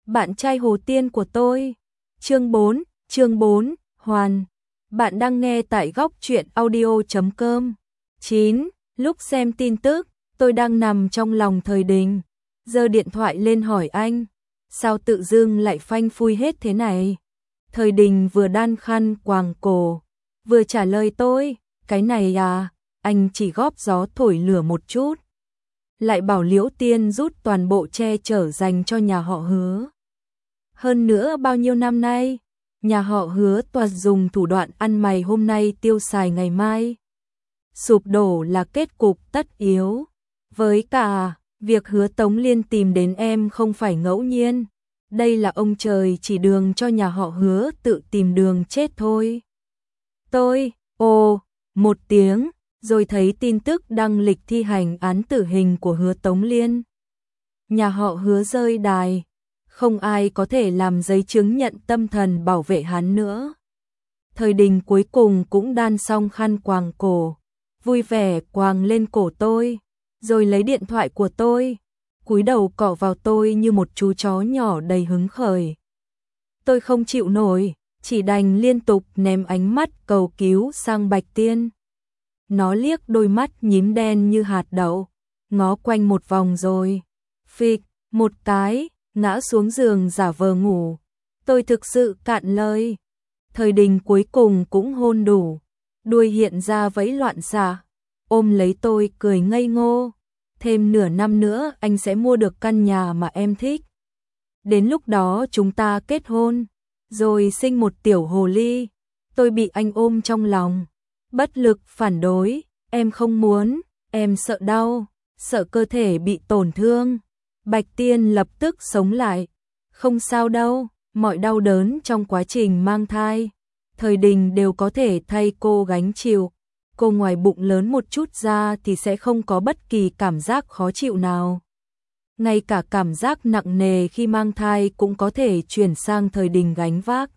bạn trai Hồ Tiên của tôi. Chương 4, Hoàn. Bạn đang nghe tại góc truyện audio.com. 9. Lúc xem tin tức, tôi đang nằm trong lòng Thời Đình. Giơ điện thoại lên hỏi anh, sao tự dưng lại phanh phui hết thế này? Thời Đình vừa đan khăn quàng cổ, vừa trả lời tôi, cái này à, anh chỉ góp gió thổi lửa một chút. Lại bảo Liễu Tiên rút toàn bộ che chở dành cho nhà họ Hứa. Hơn nữa bao nhiêu năm nay, nhà họ Hứa toàn dùng thủ đoạn ăn mày hôm nay tiêu xài ngày mai. Sụp đổ là kết cục tất yếu. Với cả, việc Hứa Tống Liên tìm đến em không phải ngẫu nhiên. Đây là ông trời chỉ đường cho nhà họ Hứa tự tìm đường chết thôi. Tôi, một tiếng, rồi thấy tin tức đăng lịch thi hành án tử hình của Hứa Tống Liên. Nhà họ Hứa rơi đài, không ai có thể làm giấy chứng nhận tâm thần bảo vệ hắn nữa. Thời Đình cuối cùng cũng đan xong khăn quàng cổ, vui vẻ quàng lên cổ tôi, rồi lấy điện thoại của tôi, cúi đầu cọ vào tôi như một chú chó nhỏ đầy hứng khởi. Tôi không chịu nổi, chỉ đành liên tục ném ánh mắt cầu cứu sang Bạch Tiên. Nó liếc đôi mắt nhím đen như hạt đậu, ngó quanh một vòng rồi, phịch, một cái, ngã xuống giường giả vờ ngủ. Tôi thực sự cạn lời. Thời Đình cuối cùng cũng hôn đủ, đuôi hiện ra vẫy loạn xạ, ôm lấy tôi cười ngây ngô. Thêm nửa năm nữa anh sẽ mua được căn nhà mà em thích. Đến lúc đó chúng ta kết hôn, rồi sinh một tiểu hồ ly. Tôi bị anh ôm trong lòng, bất lực phản đối, em không muốn, em sợ đau, sợ cơ thể bị tổn thương. Bạch Tiên lập tức sống lại, không sao đâu, mọi đau đớn trong quá trình mang thai, Thời Đình đều có thể thay cô gánh chịu. Cô ngoài bụng lớn một chút ra thì sẽ không có bất kỳ cảm giác khó chịu nào. Ngay cả cảm giác nặng nề khi mang thai cũng có thể chuyển sang Thời Đình gánh vác.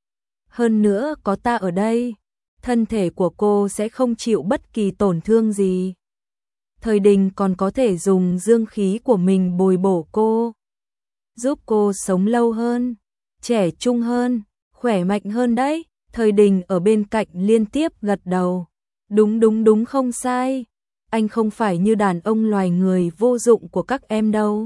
Hơn nữa có ta ở đây, thân thể của cô sẽ không chịu bất kỳ tổn thương gì. Thời Đình còn có thể dùng dương khí của mình bồi bổ cô, giúp cô sống lâu hơn, trẻ trung hơn, khỏe mạnh hơn đấy. Thời Đình ở bên cạnh liên tiếp gật đầu. Đúng không sai. Anh không phải như đàn ông loài người vô dụng của các em đâu.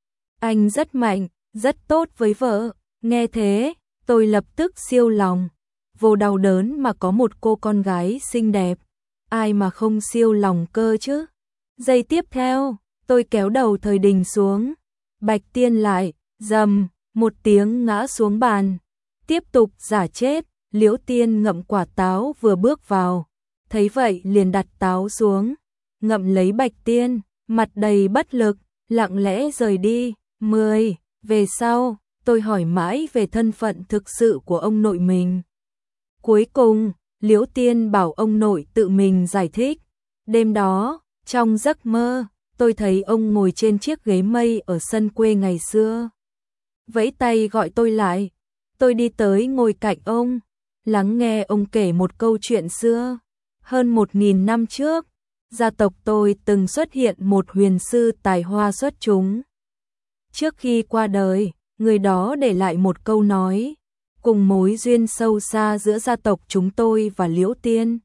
Anh rất mạnh, rất tốt với vợ. Nghe thế, tôi lập tức siêu lòng. Vô đau đớn mà có một cô con gái xinh đẹp, ai mà không siêu lòng cơ chứ. Giây tiếp theo, tôi kéo đầu Thời Đình xuống. Bạch Tiên lại, rầm, một tiếng ngã xuống bàn. Tiếp tục giả chết. Liễu Tiên ngậm quả táo vừa bước vào, thấy vậy liền đặt táo xuống, ngậm lấy Bạch Tiên, mặt đầy bất lực, lặng lẽ rời đi. 10. Về sau, tôi hỏi mãi về thân phận thực sự của ông nội mình. Cuối cùng, Liễu Tiên bảo ông nội tự mình giải thích. Đêm đó, trong giấc mơ, tôi thấy ông ngồi trên chiếc ghế mây ở sân quê ngày xưa. Vẫy tay gọi tôi lại. Tôi đi tới ngồi cạnh ông, lắng nghe ông kể một câu chuyện xưa. Hơn 1000 năm trước, gia tộc tôi từng xuất hiện một huyền sư tài hoa xuất chúng. Trước khi qua đời, người đó để lại một câu nói, cùng mối duyên sâu xa giữa gia tộc chúng tôi và Liễu Tiên.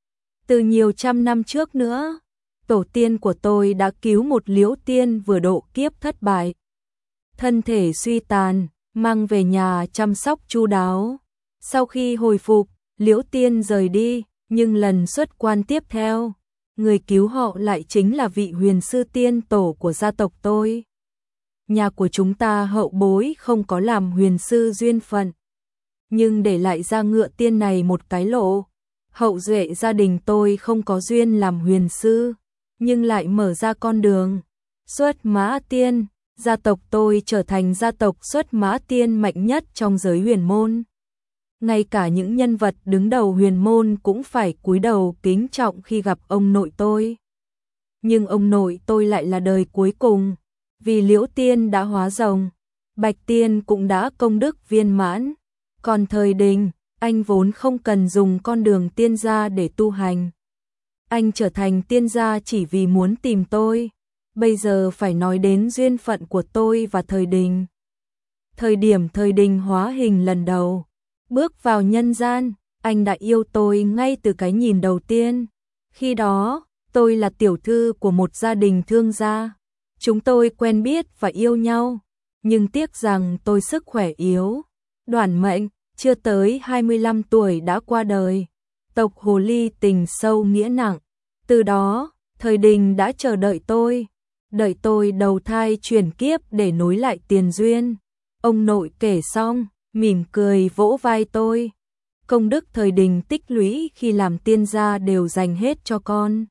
Từ nhiều trăm năm trước nữa, tổ tiên của tôi đã cứu một Liễu Tiên vừa độ kiếp thất bại. Thân thể suy tàn, mang về nhà chăm sóc chu đáo. Sau khi hồi phục, Liễu Tiên rời đi, nhưng lần xuất quan tiếp theo, người cứu họ lại chính là vị huyền sư tiên tổ của gia tộc tôi. Nhà của chúng ta hậu bối không có làm huyền sư duyên phận, nhưng để lại ra Ngựa Tiên này một cái lộ. Hậu duệ gia đình tôi không có duyên làm huyền sư, nhưng lại mở ra con đường xuất mã tiên. Gia tộc tôi trở thành gia tộc xuất mã tiên mạnh nhất trong giới huyền môn. Ngay cả những nhân vật đứng đầu huyền môn cũng phải cúi đầu kính trọng khi gặp ông nội tôi. Nhưng ông nội tôi lại là đời cuối cùng, vì Liễu Tiên đã hóa rồng, Bạch Tiên cũng đã công đức viên mãn. Còn Thời Đình, anh vốn không cần dùng con đường tiên gia để tu hành. Anh trở thành tiên gia chỉ vì muốn tìm tôi. Bây giờ phải nói đến duyên phận của tôi và Thời Đình. thời điểm Thời Đình hóa hình lần đầu, bước vào nhân gian, anh đã yêu tôi ngay từ cái nhìn đầu tiên. Khi đó, tôi là tiểu thư của một gia đình thương gia. Chúng tôi quen biết và yêu nhau, nhưng tiếc rằng tôi sức khỏe yếu, đoản mệnh, chưa tới 25 tuổi đã qua đời. Tộc hồ ly tình sâu nghĩa nặng. Từ đó, Thời Đình đã chờ đợi tôi đầu thai chuyển kiếp để nối lại tiền duyên. Ông nội kể xong, mỉm cười vỗ vai tôi. Công đức Thời Đình tích lũy khi làm tiên gia đều dành hết cho con.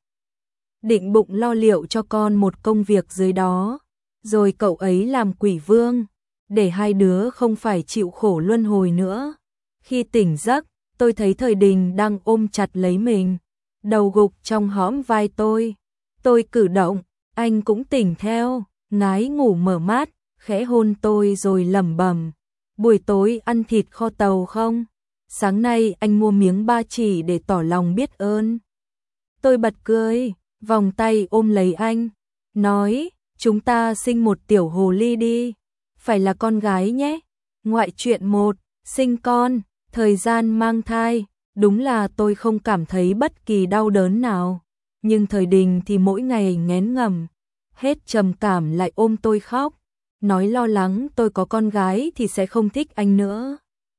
Định bụng lo liệu cho con một công việc dưới đó, rồi cậu ấy làm quỷ vương, để hai đứa không phải chịu khổ luân hồi nữa. Khi tỉnh giấc, tôi thấy Thời Đình đang ôm chặt lấy mình, đầu gục trong hõm vai tôi. Tôi cử động, anh cũng tỉnh theo, ngái ngủ mở mắt, khẽ hôn tôi rồi lẩm bẩm: buổi tối ăn thịt kho tàu không? Sáng nay anh mua miếng ba chỉ để tỏ lòng biết ơn. Tôi bật cười, vòng tay ôm lấy anh, nói: chúng ta sinh một tiểu hồ ly đi, phải là con gái nhé. Ngoại truyện 1, sinh con, thời gian mang thai, đúng là tôi không cảm thấy bất kỳ đau đớn nào. Nhưng Thời Đình thì mỗi ngày nghén ngầm, hết trầm cảm lại ôm tôi khóc, nói lo lắng tôi có con gái thì sẽ không thích anh nữa.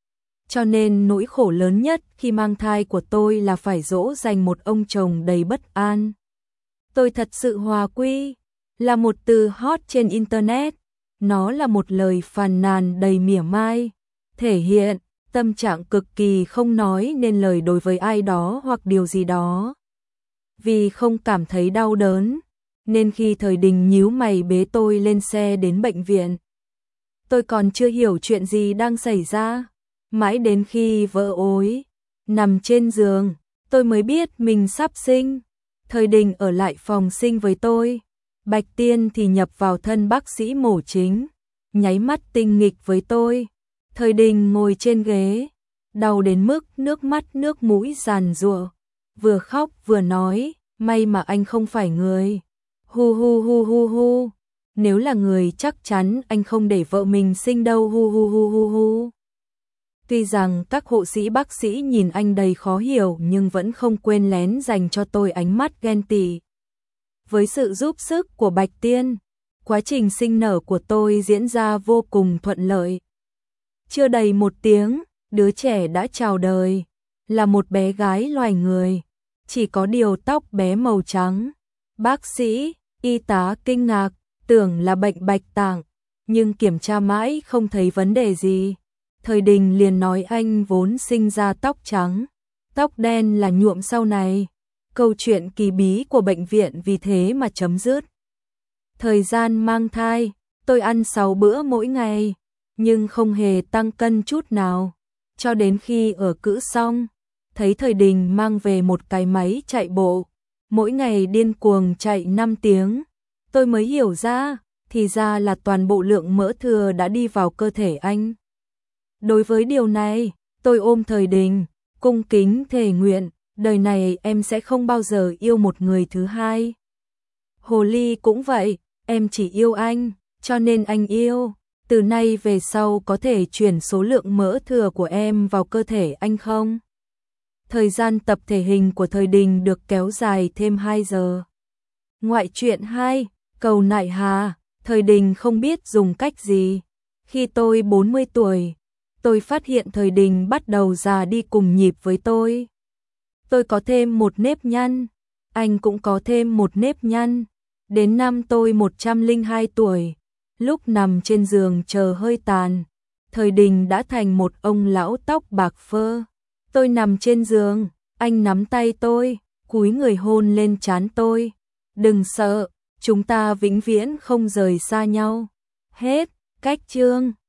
Cho nên nỗi khổ lớn nhất khi mang thai của tôi là phải dỗ dành một ông chồng đầy bất an. Tôi thật sự hòa quy, là một từ hot trên Internet. Nó là một lời phàn nàn đầy mỉa mai, thể hiện tâm trạng cực kỳ không nói nên lời đối với ai đó hoặc điều gì đó. Vì không cảm thấy đau đớn, nên khi Thời Đình nhíu mày bế tôi lên xe đến bệnh viện, tôi còn chưa hiểu chuyện gì đang xảy ra. Mãi đến khi vỡ ối, nằm trên giường, tôi mới biết mình sắp sinh. Thời Đình ở lại phòng sinh với tôi, Bạch Tiên thì nhập vào thân bác sĩ mổ chính, nháy mắt tinh nghịch với tôi. Thời Đình ngồi trên ghế, đau đến mức nước mắt nước mũi giàn giụa, vừa khóc vừa nói: may mà anh không phải người. Hu hu hu hu hu. Nếu là người chắc chắn anh không để vợ mình sinh đâu. Hu hu hu hu hu. Tuy rằng các hộ sĩ bác sĩ nhìn anh đầy khó hiểu nhưng vẫn không quên lén dành cho tôi ánh mắt ghen tị. Với sự giúp sức của Bạch Tiên, quá trình sinh nở của tôi diễn ra vô cùng thuận lợi. Chưa đầy 1 tiếng, đứa trẻ đã chào đời, là một bé gái loài người, chỉ có điều tóc bé màu trắng. Bác sĩ, y tá kinh ngạc, tưởng là bệnh bạch tạng, nhưng kiểm tra mãi không thấy vấn đề gì. Thời Đình liền nói anh vốn sinh ra tóc trắng, tóc đen là nhuộm sau này. Câu chuyện kỳ bí của bệnh viện vì thế mà chấm dứt. Thời gian mang thai, tôi ăn 6 bữa mỗi ngày, nhưng không hề tăng cân chút nào. Cho đến khi ở cữ xong, thấy Thời Đình mang về một cái máy chạy bộ, mỗi ngày điên cuồng chạy 5 tiếng, tôi mới hiểu ra, thì ra là toàn bộ lượng mỡ thừa đã đi vào cơ thể anh. Đối với điều này, tôi ôm Thời Đình, cung kính thề nguyện, đời này em sẽ không bao giờ yêu một người thứ hai. Hồ ly cũng vậy, em chỉ yêu anh, cho nên anh yêu. Từ nay về sau có thể chuyển số lượng mỡ thừa của em vào cơ thể anh không? Thời gian tập thể hình của Thời Đình được kéo dài thêm 2 giờ. Ngoại truyện 2, cầu nại hà, Thời Đình không biết dùng cách gì. Khi tôi 40 tuổi, tôi phát hiện Thời Đình bắt đầu già đi cùng nhịp với tôi. Tôi có thêm một nếp nhăn, anh cũng có thêm một nếp nhăn. Đến năm tôi 102 tuổi, lúc nằm trên giường chờ hơi tàn, Thời Đình đã thành một ông lão tóc bạc phơ. Tôi nằm trên giường, anh nắm tay tôi, cúi người hôn lên trán tôi. Đừng sợ, chúng ta vĩnh viễn không rời xa nhau. Hết, cách chương.